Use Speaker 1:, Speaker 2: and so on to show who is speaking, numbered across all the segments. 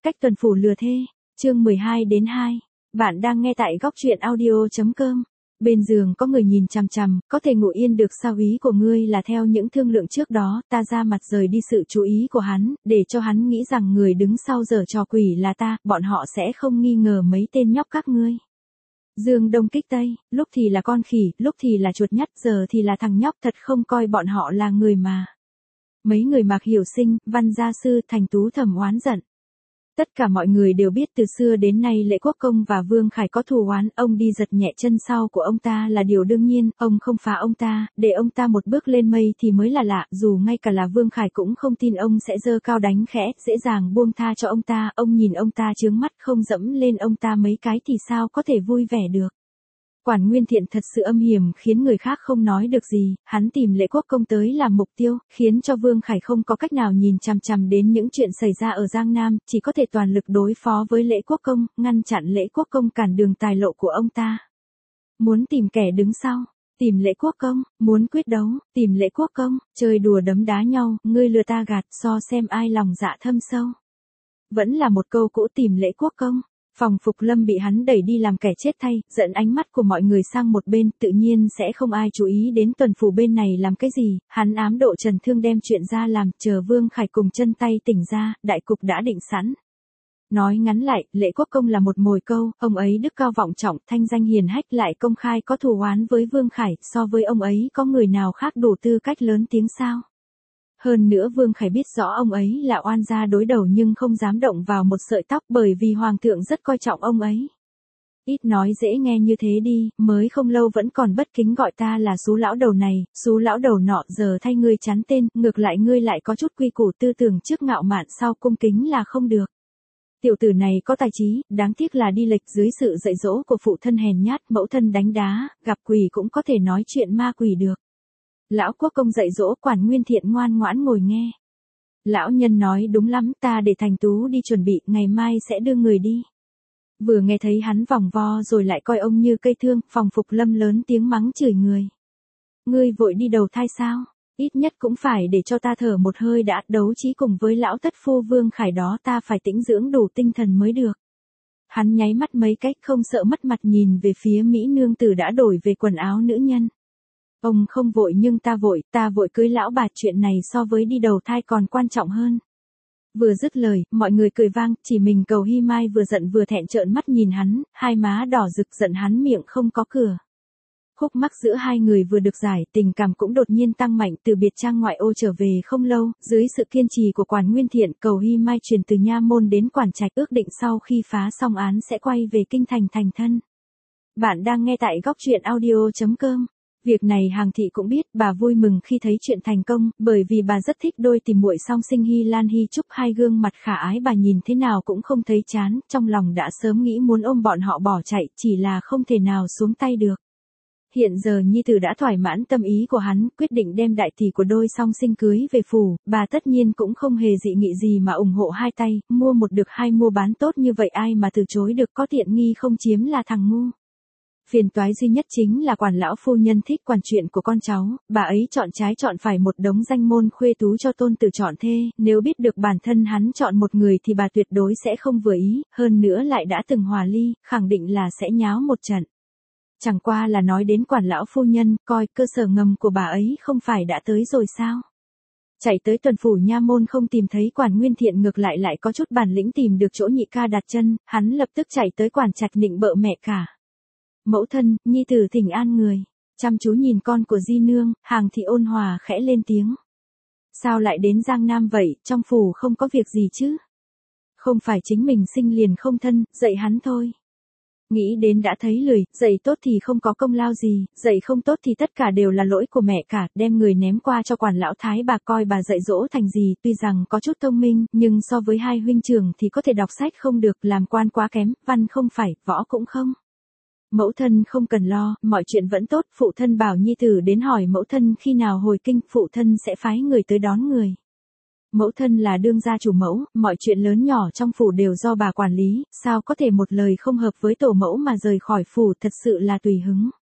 Speaker 1: Cách tuần phủ lừa thê, chương 12-2. Bạn đang nghe tại góc truyện audio.com. Bên giường có người nhìn chằm chằm, có thể ngủ yên được sao? Ý của ngươi là theo những thương lượng trước đó, ta ra mặt rời đi sự chú ý của hắn, để cho hắn nghĩ rằng người đứng sau giở trò quỷ là ta, bọn họ sẽ không nghi ngờ mấy tên nhóc các ngươi. Dương Đông kích Tây, lúc thì là con khỉ, lúc thì là chuột nhắt, giờ thì là thằng nhóc, thật không coi bọn họ là người mà. Mấy người Mạc Hiểu Sinh, Văn Gia Sư, Thành Tú thầm oán giận. Tất cả mọi người đều biết từ xưa đến nay Lệ Quốc Công và Vương Khải có thù oán, ông đi giật nhẹ chân sau của ông ta là điều đương nhiên, ông không phá ông ta, để ông ta một bước lên mây thì mới là lạ, dù ngay cả là Vương Khải cũng không tin ông sẽ giơ cao đánh khẽ, dễ dàng buông tha cho ông nhìn ông ta chướng mắt không dẫm lên ông ta mấy cái thì sao có thể vui vẻ được. Quản Nguyên Thiện thật sự âm hiểm khiến người khác không nói được gì, hắn tìm Lệ Quốc Công tới làm mục tiêu, khiến cho Vương Khải không có cách nào nhìn chằm chằm đến những chuyện xảy ra ở Giang Nam, chỉ có thể toàn lực đối phó với Lệ Quốc Công, ngăn chặn Lệ Quốc Công cản đường tài lộ của ông ta. Muốn tìm kẻ đứng sau, tìm Lệ Quốc Công, muốn quyết đấu, tìm Lệ Quốc Công, chơi đùa đấm đá nhau, ngươi lừa ta gạt, so xem ai lòng dạ thâm sâu. Vẫn là một câu cũ, tìm Lệ Quốc Công. Phòng Phục Lâm bị hắn đẩy đi làm kẻ chết thay, dẫn ánh mắt của mọi người sang một bên, tự nhiên sẽ không ai chú ý đến tuần phủ bên này làm cái gì, hắn ám độ Trần Thương đem chuyện ra làm, chờ Vương Khải cùng chân tay tỉnh ra, đại cục đã định sẵn. Nói ngắn lại, Lệ Quốc Công là một mồi câu, ông ấy đức cao vọng trọng, thanh danh hiền hách, lại công khai có thù oán với Vương Khải, so với ông ấy có người nào khác đủ tư cách lớn tiếng sao? Hơn nữa Vương Khải biết rõ ông ấy là oan gia đối đầu nhưng không dám động vào một sợi tóc bởi vì Hoàng thượng rất coi trọng ông ấy. Ít nói dễ nghe như thế đi, mới không lâu vẫn còn bất kính gọi ta là xú lão đầu này, xú lão đầu nọ, giờ thay ngươi chán tên, ngược lại ngươi lại có chút quy củ tư tưởng trước ngạo mạn, sau cung kính là không được. Tiểu tử này có tài trí, đáng tiếc là đi lệch dưới sự dạy dỗ của phụ thân hèn nhát, mẫu thân đánh đá, gặp quỷ cũng có thể nói chuyện ma quỷ được. Lão Quốc Công dạy dỗ, Quản Nguyên Thiện ngoan ngoãn ngồi nghe. Lão nhân nói đúng lắm, ta để Thành Tú đi chuẩn bị, ngày mai sẽ đưa người đi. Vừa nghe thấy hắn vòng vo rồi lại coi ông như cây thương, Phòng Phục Lâm lớn tiếng mắng chửi người. Ngươi vội đi đầu thai sao? Ít nhất cũng phải để cho ta thở một hơi đã, đấu trí cùng với lão thất phu Vương Khải đó ta phải tĩnh dưỡng đủ tinh thần mới được. Hắn nháy mắt mấy cách không sợ mất mặt nhìn về phía Mỹ nương tử đã đổi về quần áo nữ nhân. Ông không vội nhưng ta vội cưới lão bà, chuyện này so với đi đầu thai còn quan trọng hơn. Vừa dứt lời, mọi người cười vang, chỉ mình Cầu Hy Mai vừa giận vừa thẹn trợn mắt nhìn hắn, hai má đỏ rực giận hắn miệng không có cửa. Khúc mắc giữa hai người vừa được giải, tình cảm cũng đột nhiên tăng mạnh. Từ biệt trang ngoại ô trở về không lâu, dưới sự kiên trì của Quản Nguyên Thiện, Cầu Hy Mai chuyển từ nha môn đến Quản Trạch, ước định sau khi phá xong án sẽ quay về kinh thành thành thân. Bạn đang nghe tại góc truyện audio.com. Việc này Hàng Thị cũng biết, bà vui mừng khi thấy chuyện thành công, bởi vì bà rất thích đôi tìm muội song sinh Hy Lan Hy Trúc, hai gương mặt khả ái bà nhìn thế nào cũng không thấy chán, trong lòng đã sớm nghĩ muốn ôm bọn họ bỏ chạy, chỉ là không thể nào xuống tay được. Hiện giờ nhi tử đã thỏa mãn tâm ý của hắn, quyết định đem đại tỷ của đôi song sinh cưới về phủ, bà tất nhiên cũng không hề dị nghị gì mà ủng hộ hai tay, mua một được hai mua bán tốt như vậy ai mà từ chối được, có tiện nghi không chiếm là thằng ngu. Phiền toái duy nhất chính là Quản lão phu nhân thích quản chuyện của con cháu, bà ấy chọn trái chọn phải một đống danh môn khuê tú cho tôn tử chọn thê, nếu biết được bản thân hắn chọn một người thì bà tuyệt đối sẽ không vừa ý, hơn nữa lại đã từng hòa ly, khẳng định là sẽ nháo một trận. Chẳng qua là nói đến Quản lão phu nhân, coi cơ sở ngầm của bà ấy không phải đã tới rồi sao? Chạy tới tuần phủ nha môn không tìm thấy Quản Nguyên Thiện, ngược lại lại có chút bản lĩnh tìm được chỗ nhị ca đặt chân, hắn lập tức chạy tới Quản Trạch nịnh bợ mẹ cả. Mẫu thân, nhi tử thỉnh an người. Chăm chú nhìn con của di nương, Hàng Thị ôn hòa khẽ lên tiếng. Sao lại đến Giang Nam vậy, trong phủ không có việc gì chứ? Không phải chính mình sinh liền không thân, dạy hắn thôi. Nghĩ đến đã thấy lười, dạy tốt thì không có công lao gì, dạy không tốt thì tất cả đều là lỗi của mẹ cả, đem người ném qua cho Quản lão thái bà coi bà dạy dỗ thành gì, tuy rằng có chút thông minh, nhưng so với hai huynh trưởng thì có thể đọc sách không được, làm quan quá kém, văn không phải, võ cũng không. Mẫu thân không cần lo, mọi chuyện vẫn tốt, phụ thân bảo nhi tử đến hỏi mẫu thân khi nào hồi kinh, phụ thân sẽ phái người tới đón người. Mẫu thân là đương gia chủ mẫu, mọi chuyện lớn nhỏ trong phủ đều do bà quản lý, sao có thể một lời không hợp với tổ mẫu mà rời khỏi phủ, thật sự là tùy hứng.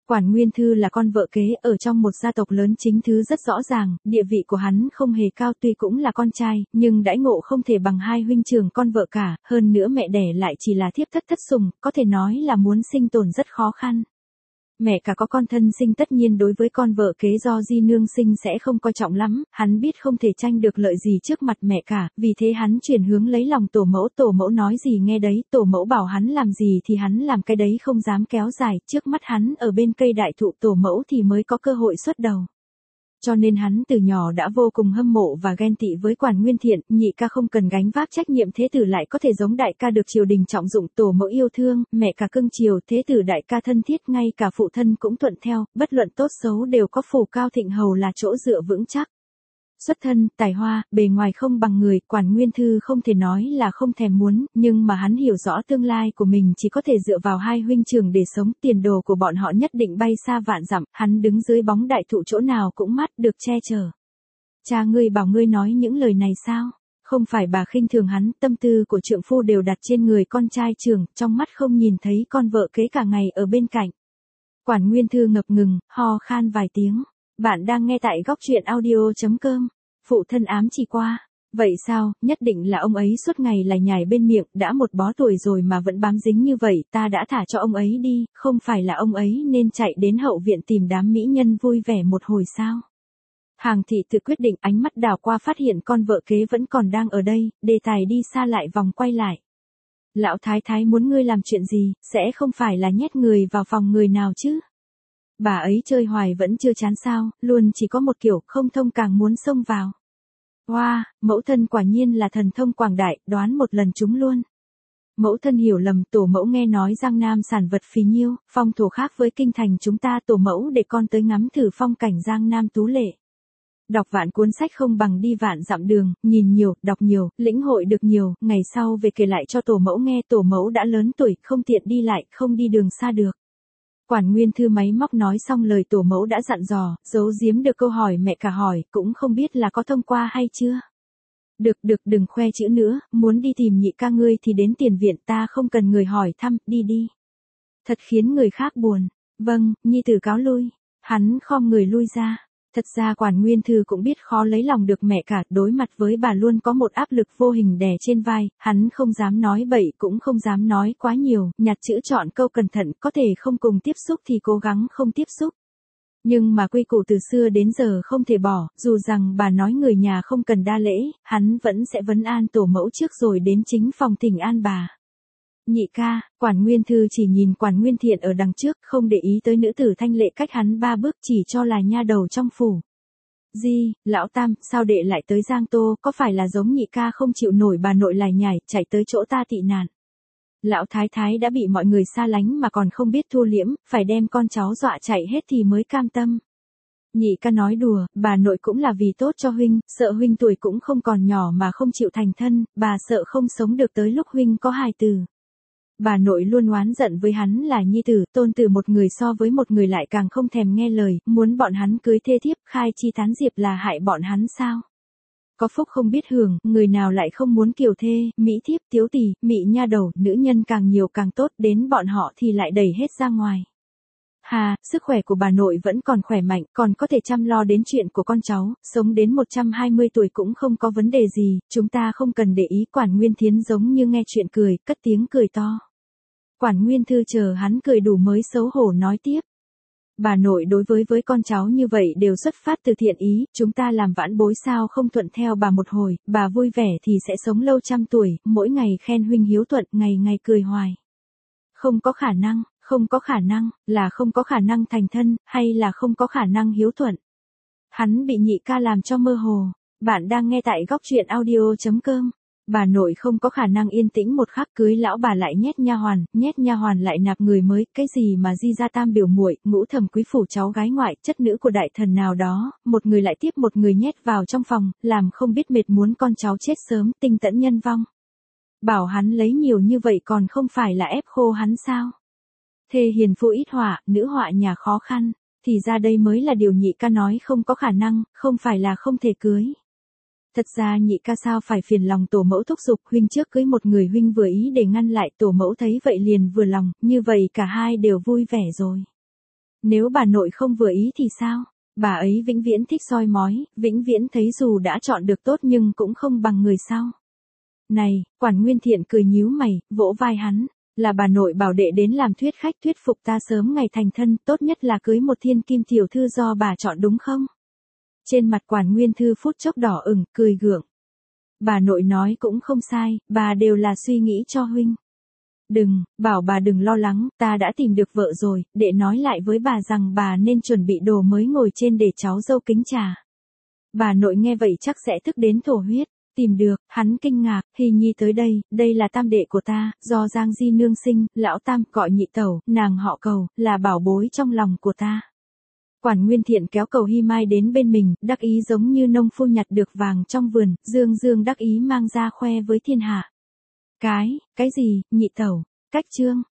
Speaker 1: Quản Nguyên Thư là con vợ kế ở trong một gia tộc lớn chính thứ rất rõ ràng, địa vị của hắn không hề cao tuy cũng là con trai, nhưng đãi ngộ không thể bằng hai huynh trưởng con vợ cả, hơn nữa mẹ đẻ lại chỉ là thiếp thất thất sủng, có thể nói là muốn sinh tồn rất khó khăn. Mẹ cả có con thân sinh tất nhiên đối với con vợ kế do di nương sinh sẽ không coi trọng lắm, hắn biết không thể tranh được lợi gì trước mặt mẹ cả, vì thế hắn chuyển hướng lấy lòng tổ mẫu nói gì nghe đấy, tổ mẫu bảo hắn làm gì thì hắn làm cái đấy không dám kéo dài, trước mắt hắn ở bên cây đại thụ tổ mẫu thì mới có cơ hội xuất đầu. Cho nên hắn từ nhỏ đã vô cùng hâm mộ và ghen tị với Quản Nguyên Thiện, nhị ca không cần gánh vác trách nhiệm thế tử lại có thể giống đại ca được triều đình trọng dụng, tổ mẫu yêu thương, mẹ cả cưng chiều, thế tử đại ca thân thiết, ngay cả phụ thân cũng thuận theo, bất luận tốt xấu đều có phủ cao thịnh hầu là chỗ dựa vững chắc. Xuất thân, tài hoa, bề ngoài không bằng người, Quản Nguyên Thư không thể nói là không thèm muốn, nhưng mà hắn hiểu rõ tương lai của mình chỉ có thể dựa vào hai huynh trưởng để sống, tiền đồ của bọn họ nhất định bay xa vạn dặm, hắn đứng dưới bóng đại thụ chỗ nào cũng mát được che chở. Cha ngươi bảo ngươi nói những lời này sao? Không phải bà khinh thường hắn, tâm tư của trượng phu đều đặt trên người con trai trưởng, trong mắt không nhìn thấy con vợ kế cả ngày ở bên cạnh. Quản Nguyên Thư ngập ngừng, ho khan vài tiếng. Bạn đang nghe tại góc truyện audio.com. Phụ thân ám chỉ qua. Vậy sao, nhất định là ông ấy suốt ngày lải nhải bên miệng, đã một bó tuổi rồi mà vẫn bám dính như vậy, ta đã thả cho ông ấy đi, không phải là ông ấy nên chạy đến hậu viện tìm đám mỹ nhân vui vẻ một hồi sao? Hàng thị tự quyết định, ánh mắt đảo qua phát hiện con vợ kế vẫn còn đang ở đây, đề tài đi xa lại vòng quay lại. Lão thái thái muốn ngươi làm chuyện gì, sẽ không phải là nhét người vào phòng người nào chứ? Bà ấy chơi hoài vẫn chưa chán sao, luôn chỉ có một kiểu, không thông càng muốn xông vào. Wow, mẫu thân quả nhiên là thần thông quảng đại, đoán một lần trúng luôn. Mẫu thân hiểu lầm, tổ mẫu nghe nói Giang Nam sản vật phì nhiêu, phong thổ khác với kinh thành chúng ta, tổ mẫu để con tới ngắm thử phong cảnh Giang Nam tú lệ. Đọc vạn cuốn sách không bằng đi vạn dặm đường, nhìn nhiều, đọc nhiều, lĩnh hội được nhiều, ngày sau về kể lại cho tổ mẫu nghe, tổ mẫu đã lớn tuổi, không tiện đi lại, không đi đường xa được. Quản Nguyên Thư máy móc nói xong lời tổ mẫu đã dặn dò, giấu giếm được câu hỏi mẹ cả hỏi, cũng không biết là có thông qua hay chưa. Được, đừng khoe chữ nữa, muốn đi tìm nhị ca ngươi thì đến tiền viện, ta không cần người hỏi thăm, đi. Thật khiến người khác buồn. Vâng, nhi tử cáo lui. Hắn khom người lui ra. Thật ra Quản Nguyên Thư cũng biết khó lấy lòng được mẹ cả, đối mặt với bà luôn có một áp lực vô hình đè trên vai, hắn không dám nói bậy cũng không dám nói quá nhiều, nhặt chữ chọn câu cẩn thận, có thể không cùng tiếp xúc thì cố gắng không tiếp xúc. Nhưng mà quy củ từ xưa đến giờ không thể bỏ, dù rằng bà nói người nhà không cần đa lễ, hắn vẫn sẽ vấn an tổ mẫu trước rồi đến chính phòng thỉnh an bà. Nhị ca, Quản Nguyên Thư chỉ nhìn Quản Nguyên Thiện ở đằng trước, không để ý tới nữ tử thanh lệ cách hắn 3 bước, chỉ cho là nha đầu trong phủ. Di, lão tam, sao đệ lại tới Giang Tô, có phải là giống nhị ca không chịu nổi bà nội lải nhải, chạy tới chỗ ta tị nạn. Lão thái thái đã bị mọi người xa lánh mà còn không biết thu liễm, phải đem con cháu dọa chạy hết thì mới cam tâm. Nhị ca nói đùa, bà nội cũng là vì tốt cho huynh, sợ huynh tuổi cũng không còn nhỏ mà không chịu thành thân, bà sợ không sống được tới lúc huynh có hài tử. Bà nội luôn oán giận với hắn là nhi tử, tôn tử một người so với một người lại càng không thèm nghe lời, muốn bọn hắn cưới thê thiếp, khai chi tán diệp là hại bọn hắn sao? Có phúc không biết hưởng, người nào lại không muốn kiều thê, mỹ thiếp, tiếu tỳ, mị nha đầu, nữ nhân càng nhiều càng tốt, đến bọn họ thì lại đẩy hết ra ngoài. Hà, sức khỏe của bà nội vẫn còn khỏe mạnh, còn có thể chăm lo đến chuyện của con cháu, sống đến 120 tuổi cũng không có vấn đề gì, chúng ta không cần để ý. Quản Nguyên Thiến giống như nghe chuyện cười, cất tiếng cười to. Quản Nguyên Thư chờ hắn cười đủ mới xấu hổ nói tiếp. Bà nội đối với con cháu như vậy đều xuất phát từ thiện ý, chúng ta làm vãn bối sao không thuận theo bà một hồi, bà vui vẻ thì sẽ sống lâu trăm tuổi, mỗi ngày khen huynh hiếu thuận, ngày ngày cười hoài. Không có khả năng, là không có khả năng thành thân, hay là không có khả năng hiếu thuận. Hắn bị nhị ca làm cho mơ hồ. Bạn đang nghe tại góc truyện audio.com. Bà nội không có khả năng yên tĩnh một khắc, cưới lão bà lại nhét nha hoàn lại nạp người mới, cái gì mà di gia tam biểu muội, ngũ thẩm quý phủ cháu gái ngoại, chất nữ của đại thần nào đó, một người lại tiếp một người nhét vào trong phòng, làm không biết mệt, muốn con cháu chết sớm, tinh tẫn nhân vong. Bảo hắn lấy nhiều như vậy còn không phải là ép khô hắn sao? Thê hiền phu ít họa, nữ họa nhà khó khăn, thì ra đây mới là điều nhị ca nói không có khả năng, không phải là không thể cưới. Thật ra nhị ca sao phải phiền lòng tổ mẫu thúc giục, huynh trước cưới một người huynh vừa ý để ngăn lại, tổ mẫu thấy vậy liền vừa lòng, như vậy cả hai đều vui vẻ rồi. Nếu bà nội không vừa ý thì sao? Bà ấy vĩnh viễn thích soi mói, vĩnh viễn thấy dù đã chọn được tốt nhưng cũng không bằng người sau. Này, Quản Nguyên Thiện cười nhíu mày, vỗ vai hắn. Là bà nội bảo đệ đến làm thuyết khách thuyết phục ta sớm ngày thành thân, tốt nhất là cưới một thiên kim tiểu thư do bà chọn đúng không? Trên mặt Quản Nguyên Thư phút chốc đỏ ửng, cười gượng. Bà nội nói cũng không sai, bà đều là suy nghĩ cho huynh. Đừng, bảo bà đừng lo lắng, ta đã tìm được vợ rồi, đệ nói lại với bà rằng bà nên chuẩn bị đồ mới ngồi trên để cháu dâu kính trà. Bà nội nghe vậy chắc sẽ tức đến thổ huyết. Tìm được, hắn kinh ngạc, Hy Nhi tới đây là tam đệ của ta, do Giang Di nương sinh, lão tam gọi nhị tẩu, nàng họ Cầu, là bảo bối trong lòng của ta. Quản Nguyên Thiện kéo Cầu Hy Mai đến bên mình, đắc ý giống như nông phu nhặt được vàng trong vườn, dương đắc ý mang ra khoe với thiên hạ. Cái gì, nhị tẩu, cách trương,